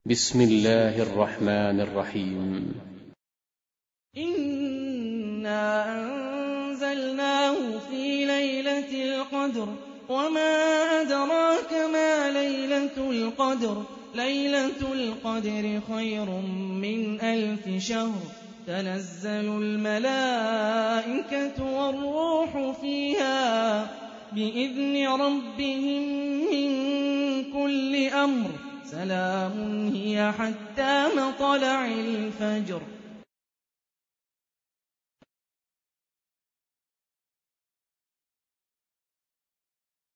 بسم الله الرحمن الرحيم. إِنَّا أَنزَلْنَاهُ فِي لَيْلَةِ الْقَدْرِ وَمَا أَدْرَاكَ مَا لَيْلَةُ الْقَدْرِ لَيْلَةُ الْقَدْرِ خَيْرٌ مِّنْ أَلْفِ شَهْرٍ تَنَزَّلُ الْمَلَائِكَةُ وَالرُّوحُ فِيهَا بِإِذْنِ رَبِّهِم مِّن كُلِّ أَمْرٍ سَلَامٌ هِيَ حَتَّىٰ مَطْلَعِ الْفَجْرِ